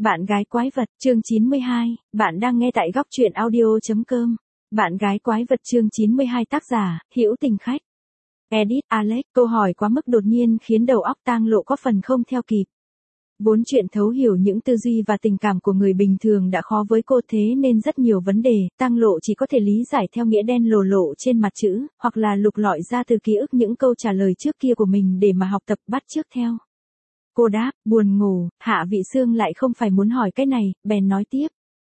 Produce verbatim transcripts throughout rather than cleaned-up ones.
Bạn gái quái vật, chương chín mươi hai, bạn đang nghe tại góc truyện audio chấm com. Bạn gái quái vật chương chín mươi hai tác giả, Hữu Tình Khách. Edit, Alex, câu hỏi quá mức đột nhiên khiến đầu óc Tang Lộ có phần không theo kịp. Vốn chuyện thấu hiểu những tư duy và tình cảm của người bình thường đã khó với cô, thế nên rất nhiều vấn đề, Tang Lộ chỉ có thể lý giải theo nghĩa đen lồ lộ trên mặt chữ, hoặc là lục lọi ra từ ký ức những câu trả lời trước kia của mình để mà học tập bắt chước theo. Cô đáp, buồn ngủ, Hạ Vị Sương lại không phải muốn hỏi cái này, bèn nói tiếp.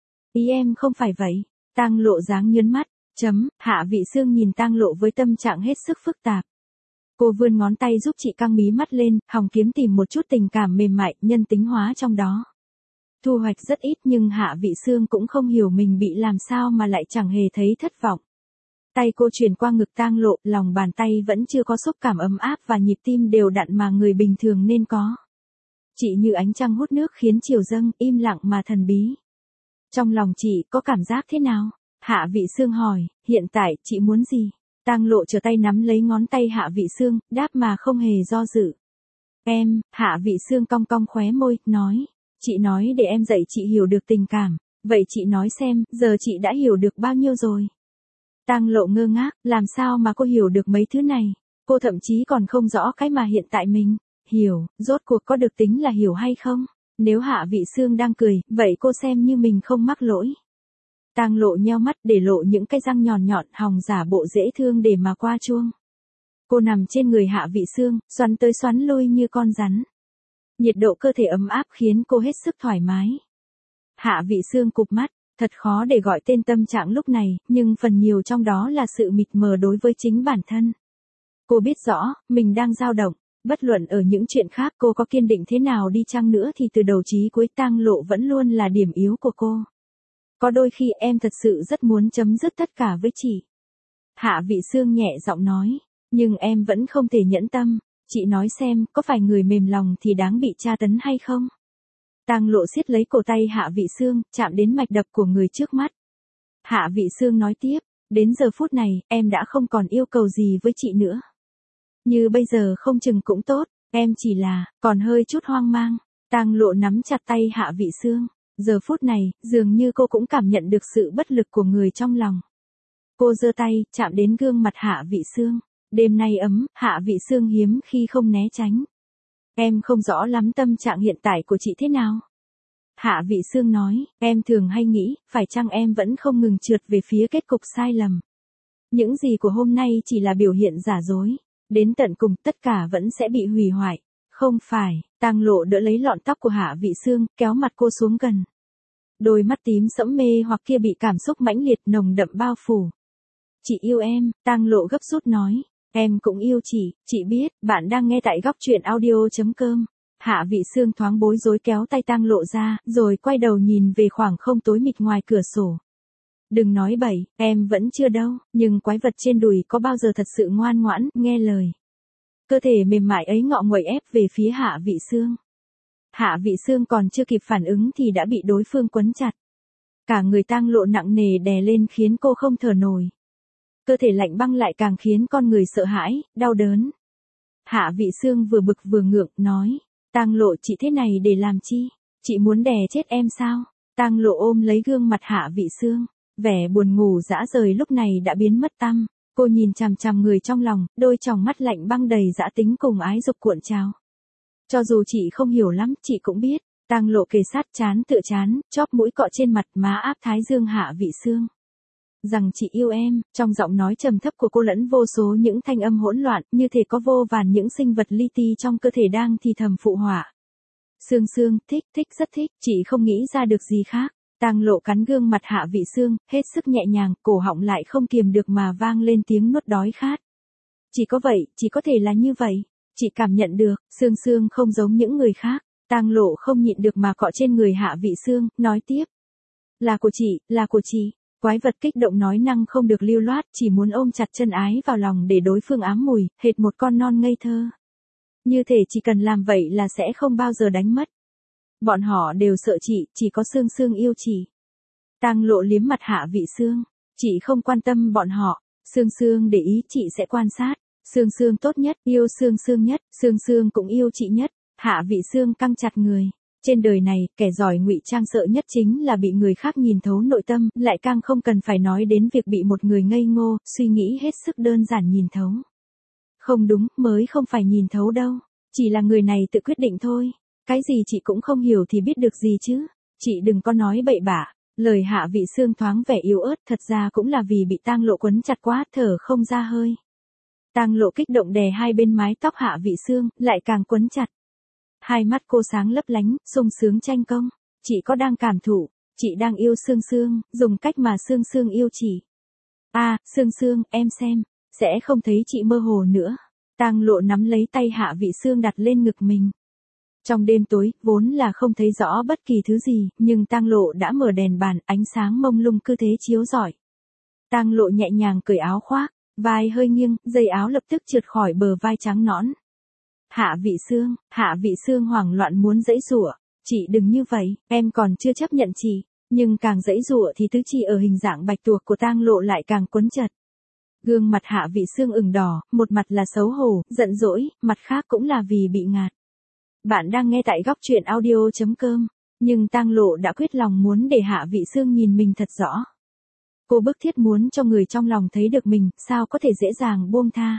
Ý em không phải vậy. Tang Lộ dáng nhớn mắt, chấm, Hạ Vị Sương nhìn Tang Lộ với tâm trạng hết sức phức tạp. Cô vươn ngón tay giúp chị căng mí mắt lên, hòng kiếm tìm một chút tình cảm mềm mại, nhân tính hóa trong đó. Thu hoạch rất ít nhưng Hạ Vị Sương cũng không hiểu mình bị làm sao mà lại chẳng hề thấy thất vọng. Tay cô chuyển qua ngực Tang Lộ, lòng bàn tay vẫn chưa có xúc cảm ấm áp và nhịp tim đều đặn mà người bình thường nên có. Chị như ánh trăng hút nước khiến chiều dâng, im lặng mà thần bí. Trong lòng chị có cảm giác thế nào? Hạ Vị Sương hỏi, hiện tại chị muốn gì? Tang Lộ trở tay nắm lấy ngón tay Hạ Vị Sương, đáp mà không hề do dự. Em, Hạ Vị Sương cong cong khóe môi, nói. Chị nói để em dạy chị hiểu được tình cảm. Vậy chị nói xem, giờ chị đã hiểu được bao nhiêu rồi? Tang Lộ ngơ ngác, làm sao mà cô hiểu được mấy thứ này? Cô thậm chí còn không rõ cái mà hiện tại mình hiểu, rốt cuộc có được tính là hiểu hay không? Nếu Hạ Vị Sương đang cười, vậy cô xem như mình không mắc lỗi. Tang Lộ nheo mắt để lộ những cái răng nhọn nhọn, hòng giả bộ dễ thương để mà qua chuông. Cô nằm trên người Hạ Vị Sương, xoắn tới xoắn lui như con rắn. Nhiệt độ cơ thể ấm áp khiến cô hết sức thoải mái. Hạ Vị Sương cụp mắt, thật khó để gọi tên tâm trạng lúc này, nhưng phần nhiều trong đó là sự mịt mờ đối với chính bản thân. Cô biết rõ, mình đang dao động. Bất luận ở những chuyện khác cô có kiên định thế nào đi chăng nữa thì từ đầu chí cuối Tang Lộ vẫn luôn là điểm yếu của cô. Có đôi khi em thật sự rất muốn chấm dứt tất cả với chị. Hạ Vị Sương nhẹ giọng nói, nhưng em vẫn không thể nhẫn tâm. Chị nói xem, có phải người mềm lòng thì đáng bị tra tấn hay không? Tang Lộ siết lấy cổ tay Hạ Vị Sương, chạm đến mạch đập của người trước mắt. Hạ Vị Sương nói tiếp, đến giờ phút này, em đã không còn yêu cầu gì với chị nữa. Như bây giờ không chừng cũng tốt, em chỉ là, còn hơi chút hoang mang. Tang Lộ nắm chặt tay Hạ Vị Sương. Giờ phút này, dường như cô cũng cảm nhận được sự bất lực của người trong lòng. Cô giơ tay, chạm đến gương mặt Hạ Vị Sương. Đêm nay ấm, Hạ Vị Sương hiếm khi không né tránh. Em không rõ lắm tâm trạng hiện tại của chị thế nào. Hạ Vị Sương nói, em thường hay nghĩ, phải chăng em vẫn không ngừng trượt về phía kết cục sai lầm. Những gì của hôm nay chỉ là biểu hiện giả dối. Đến tận cùng tất cả vẫn sẽ bị hủy hoại. Không phải, Tang Lộ đỡ lấy lọn tóc của Hạ Vị Sương, kéo mặt cô xuống gần. Đôi mắt tím sẫm mê hoặc kia bị cảm xúc mãnh liệt nồng đậm bao phủ. Chị yêu em, Tang Lộ gấp rút nói. Em cũng yêu chị, chị biết, bạn đang nghe tại góc truyện audio chấm com. Hạ Vị Sương thoáng bối rối kéo tay Tang Lộ ra, rồi quay đầu nhìn về khoảng không tối mịt ngoài cửa sổ. Đừng nói bậy, em vẫn chưa đâu, nhưng quái vật trên đùi có bao giờ thật sự ngoan ngoãn, nghe lời. Cơ thể mềm mại ấy ngọ nguậy ép về phía Hạ Vị Sương. Hạ Vị Sương còn chưa kịp phản ứng thì đã bị đối phương quấn chặt. Cả người Tang Lộ nặng nề đè lên khiến cô không thở nổi. Cơ thể lạnh băng lại càng khiến con người sợ hãi, đau đớn. Hạ Vị Sương vừa bực vừa ngượng, nói. Tang Lộ chị thế này để làm chi? Chị muốn đè chết em sao? Tang Lộ ôm lấy gương mặt Hạ Vị Sương. Vẻ buồn ngủ dã rời lúc này đã biến mất tăm. Cô nhìn chằm chằm người trong lòng, đôi tròng mắt lạnh băng đầy dã tính cùng ái dục cuộn trào. Cho dù chị không hiểu lắm, chị cũng biết. Tang Lộ kề sát trán tựa trán, chóp mũi cọ trên mặt má áp thái dương Hạ Vị Sương. Rằng chị yêu em, trong giọng nói trầm thấp của cô lẫn vô số những thanh âm hỗn loạn, như thể có vô vàn những sinh vật li ti trong cơ thể đang thì thầm phụ họa. Sương Sương, thích, thích rất thích, chị không nghĩ ra được gì khác. Tang Lộ cắn gương mặt Hạ Vị Sương, hết sức nhẹ nhàng, cổ họng lại không kiềm được mà vang lên tiếng nuốt đói khát. Chỉ có vậy, chỉ có thể là như vậy. Chị cảm nhận được, Sương Sương không giống những người khác. Tang Lộ không nhịn được mà cọ trên người Hạ Vị Sương, nói tiếp. Là của chị, là của chị. Quái vật kích động nói năng không được lưu loát, chỉ muốn ôm chặt chân ái vào lòng để đối phương ám mùi, hệt một con non ngây thơ. Như thể chỉ cần làm vậy là sẽ không bao giờ đánh mất. Bọn họ đều sợ chị, chỉ có Sương Sương yêu chị. Tang Lộ liếm mặt Hạ Vị Sương. Chị không quan tâm bọn họ. Sương Sương để ý chị sẽ quan sát. Sương Sương tốt nhất, yêu Sương Sương nhất, Sương Sương cũng yêu chị nhất. Hạ Vị Sương căng chặt người. Trên đời này, kẻ giỏi ngụy trang sợ nhất chính là bị người khác nhìn thấu nội tâm, lại càng không cần phải nói đến việc bị một người ngây ngô, suy nghĩ hết sức đơn giản nhìn thấu. Không đúng, mới không phải nhìn thấu đâu. Chỉ là người này tự quyết định thôi. Cái gì chị cũng không hiểu thì biết được gì chứ. Chị đừng có nói bậy bạ. Lời Hạ Vị Sương thoáng vẻ yếu ớt, thật ra cũng là vì bị Tang Lộ quấn chặt quá, thở không ra hơi. Tang Lộ kích động đè hai bên mái tóc Hạ Vị Sương, lại càng quấn chặt. Hai mắt cô sáng lấp lánh, sung sướng tranh công. Chị có đang cảm thụ, chị đang yêu Sương Sương, dùng cách mà Sương Sương yêu chị. À, Sương Sương, em xem, sẽ không thấy chị mơ hồ nữa. Tang Lộ nắm lấy tay Hạ Vị Sương đặt lên ngực mình. Trong đêm tối, vốn là không thấy rõ bất kỳ thứ gì, nhưng Tang Lộ đã mở đèn bàn, ánh sáng mông lung cứ thế chiếu rọi. Tang Lộ nhẹ nhàng cởi áo khoác, vai hơi nghiêng, dây áo lập tức trượt khỏi bờ vai trắng nõn. Hạ Vị Sương, Hạ Vị Sương hoảng loạn muốn giãy giụa, chị đừng như vậy, em còn chưa chấp nhận chị, nhưng càng giãy giụa thì tứ chi ở hình dạng bạch tuộc của Tang Lộ lại càng quấn chặt. Gương mặt Hạ Vị Sương ửng đỏ, một mặt là xấu hổ, giận dỗi, mặt khác cũng là vì bị ngạt. Bạn đang nghe tại góc truyện audio chấm com, nhưng Tang Lộ đã quyết lòng muốn để Hạ Vị Sương nhìn mình thật rõ. Cô bức thiết muốn cho người trong lòng thấy được mình, sao có thể dễ dàng buông tha.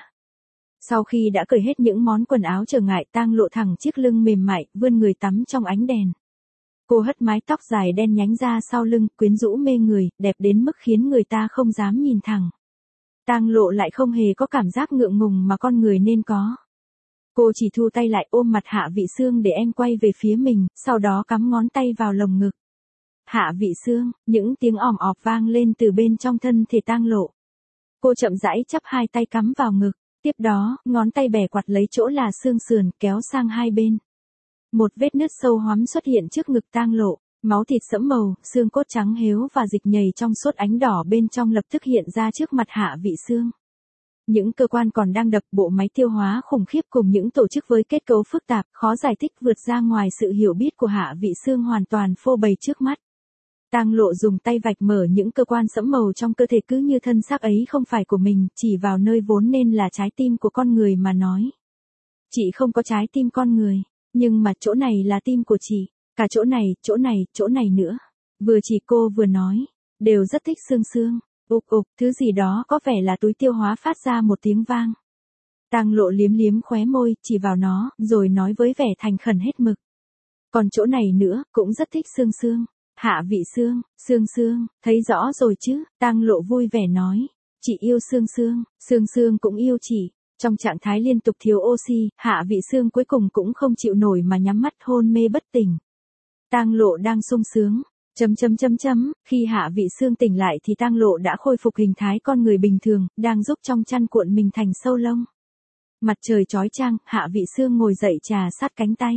Sau khi đã cởi hết những món quần áo trở ngại, Tang Lộ thẳng chiếc lưng mềm mại, vươn người tắm trong ánh đèn. Cô hất mái tóc dài đen nhánh ra sau lưng, quyến rũ mê người, đẹp đến mức khiến người ta không dám nhìn thẳng. Tang Lộ lại không hề có cảm giác ngượng ngùng mà con người nên có. Cô chỉ thu tay lại ôm mặt Hạ Vị Sương để em quay về phía mình, sau đó cắm ngón tay vào lồng ngực. Hạ Vị Sương, những tiếng òm ọp vang lên từ bên trong thân thể Tang Lộ. Cô chậm rãi chắp hai tay cắm vào ngực, tiếp đó, ngón tay bẻ quạt lấy chỗ là xương sườn kéo sang hai bên. Một vết nứt sâu hoắm xuất hiện trước ngực Tang Lộ, máu thịt sẫm màu, xương cốt trắng héo và dịch nhầy trong suốt ánh đỏ bên trong lập tức hiện ra trước mặt Hạ Vị Sương. Những cơ quan còn đang đập, bộ máy tiêu hóa khủng khiếp cùng những tổ chức với kết cấu phức tạp, khó giải thích vượt ra ngoài sự hiểu biết của Hạ Vị Sương hoàn toàn phô bày trước mắt. Tang Lộ dùng tay vạch mở những cơ quan sẫm màu trong cơ thể cứ như thân xác ấy không phải của mình, chỉ vào nơi vốn nên là trái tim của con người mà nói. Chị không có trái tim con người, nhưng mà chỗ này là tim của chị, cả chỗ này, chỗ này, chỗ này nữa. Vừa chỉ cô vừa nói, đều rất thích Sương Sương. Ục ục, thứ gì đó có vẻ là túi tiêu hóa phát ra một tiếng vang. Tang Lộ liếm liếm khóe môi, chỉ vào nó, rồi nói với vẻ thành khẩn hết mực. Còn chỗ này nữa, cũng rất thích Sương Sương. Hạ Vị Sương, Sương Sương, thấy rõ rồi chứ, Tang Lộ vui vẻ nói. Chị yêu Sương Sương, Sương Sương cũng yêu chị. Trong trạng thái liên tục thiếu oxy, Hạ Vị Sương cuối cùng cũng không chịu nổi mà nhắm mắt hôn mê bất tỉnh. Tang Lộ đang sung sướng. Chấm chấm chấm chấm, khi Hạ Vị Sương tỉnh lại thì Tang Lộ đã khôi phục hình thái con người bình thường, đang giúp trong chăn cuộn mình thành sâu lông. Mặt trời chói chang, Hạ Vị Sương ngồi dậy trà sát cánh tay.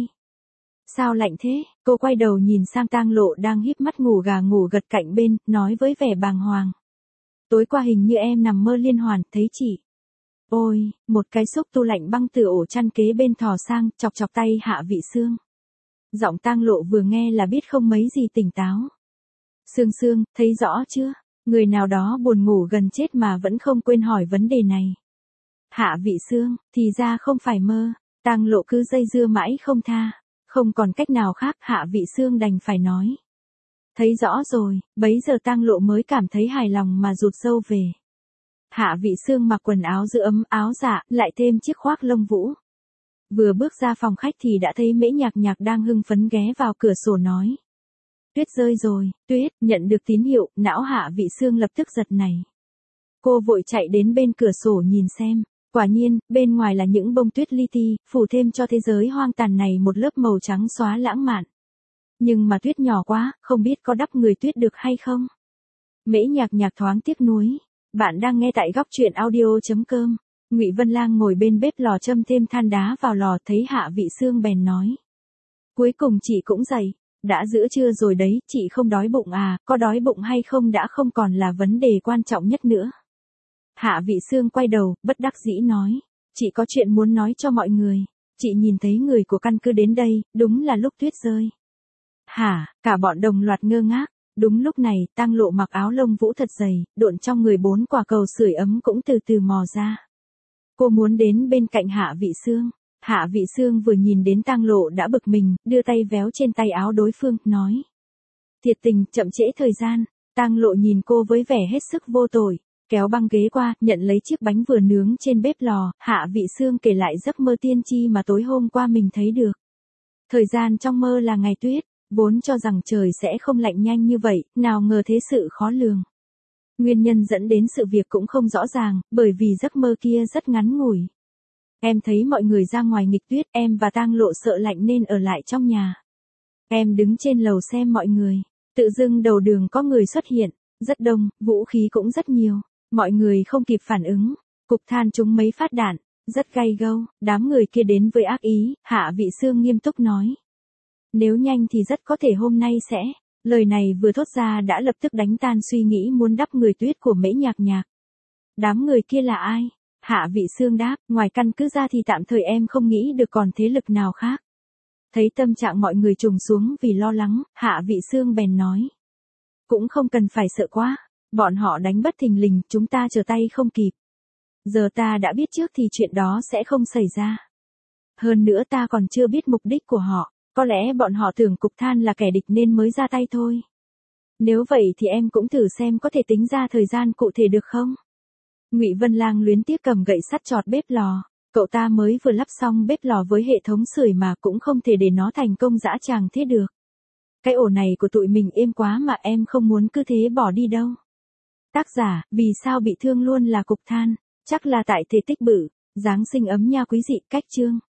Sao lạnh thế? Cô quay đầu nhìn sang Tang Lộ đang híp mắt ngủ gà ngủ gật cạnh bên, nói với vẻ bàng hoàng. Tối qua hình như em nằm mơ liên hoàn, thấy chị. Ôi, một cái xúc tu lạnh băng từ ổ chăn kế bên thò sang, chọc chọc tay Hạ Vị Sương. Giọng Tang Lộ vừa nghe là biết không mấy gì tỉnh táo. Sương Sương, thấy rõ chưa? Người nào đó buồn ngủ gần chết mà vẫn không quên hỏi vấn đề này. Hạ Vị Sương, thì ra không phải mơ. Tang Lộ cứ dây dưa mãi không tha. Không còn cách nào khác, Hạ Vị Sương đành phải nói. Thấy rõ rồi, bấy giờ Tang Lộ mới cảm thấy hài lòng mà rụt râu về. Hạ Vị Sương mặc quần áo giữ ấm áo dạ, lại thêm chiếc khoác lông vũ. Vừa bước ra phòng khách thì đã thấy Mễ Nhạc Nhạc đang hưng phấn ghé vào cửa sổ nói. Tuyết rơi rồi, tuyết, nhận được tín hiệu, não Hạ Vị Sương lập tức giật nảy. Cô vội chạy đến bên cửa sổ nhìn xem, quả nhiên, bên ngoài là những bông tuyết li ti, phủ thêm cho thế giới hoang tàn này một lớp màu trắng xóa lãng mạn. Nhưng mà tuyết nhỏ quá, không biết có đắp người tuyết được hay không? Mễ Nhạc Nhạc thoáng tiếc nuối. Bạn đang nghe tại góc truyện audio chấm com. Ngụy Vân Lang ngồi bên bếp lò châm thêm than đá vào lò, thấy Hạ Vị Sương bèn nói. Cuối cùng chị cũng dậy, đã giữa trưa rồi đấy, chị không đói bụng à, có đói bụng hay không đã không còn là vấn đề quan trọng nhất nữa. Hạ Vị Sương quay đầu, bất đắc dĩ nói, chị có chuyện muốn nói cho mọi người, chị nhìn thấy người của căn cứ đến đây, đúng là lúc tuyết rơi. Hả, cả bọn đồng loạt ngơ ngác. Đúng lúc này, Tang Lộ mặc áo lông vũ thật dày, độn trong người bốn quả cầu sưởi ấm cũng từ từ mò ra. Cô muốn đến bên cạnh Hạ Vị Sương. Hạ Vị Sương vừa nhìn đến Tang Lộ đã bực mình, đưa tay véo trên tay áo đối phương, nói. Thiệt tình, chậm trễ thời gian. Tang Lộ nhìn cô với vẻ hết sức vô tội, kéo băng ghế qua, nhận lấy chiếc bánh vừa nướng trên bếp lò. Hạ Vị Sương kể lại giấc mơ tiên tri mà tối hôm qua mình thấy được. Thời gian trong mơ là ngày tuyết, vốn cho rằng trời sẽ không lạnh nhanh như vậy, nào ngờ thế sự khó lường. Nguyên nhân dẫn đến sự việc cũng không rõ ràng, bởi vì giấc mơ kia rất ngắn ngủi. Em thấy mọi người ra ngoài nghịch tuyết, em và Tang Lộ sợ lạnh nên ở lại trong nhà. Em đứng trên lầu xem mọi người, tự dưng đầu đường có người xuất hiện, rất đông, vũ khí cũng rất nhiều, mọi người không kịp phản ứng, cục than trúng mấy phát đạn, rất gay gâu, đám người kia đến với ác ý. Hạ Vị Sương nghiêm túc nói. Nếu nhanh thì rất có thể hôm nay sẽ, lời này vừa thốt ra đã lập tức đánh tan suy nghĩ muốn đắp người tuyết của Mễ Nhạc Nhạc. Đám người kia là ai? Hạ Vị Sương đáp, ngoài căn cứ ra thì tạm thời em không nghĩ được còn thế lực nào khác. Thấy tâm trạng mọi người trùng xuống vì lo lắng, Hạ Vị Sương bèn nói. Cũng không cần phải sợ quá, bọn họ đánh bất thình lình, chúng ta trở tay không kịp. Giờ ta đã biết trước thì chuyện đó sẽ không xảy ra. Hơn nữa ta còn chưa biết mục đích của họ, có lẽ bọn họ tưởng cục than là kẻ địch nên mới ra tay thôi. Nếu vậy thì em cũng thử xem có thể tính ra thời gian cụ thể được không? Ngụy Vân Lang luyến tiếc cầm gậy sắt chọt bếp lò, cậu ta mới vừa lắp xong bếp lò với hệ thống sưởi mà cũng không thể để nó thành công dã tràng thế được. Cái ổ này của tụi mình êm quá mà em không muốn cứ thế bỏ đi đâu. Tác giả, vì sao bị thương luôn là cục than, chắc là tại thể tích bự, Giáng sinh ấm nha quý dị. Cách chương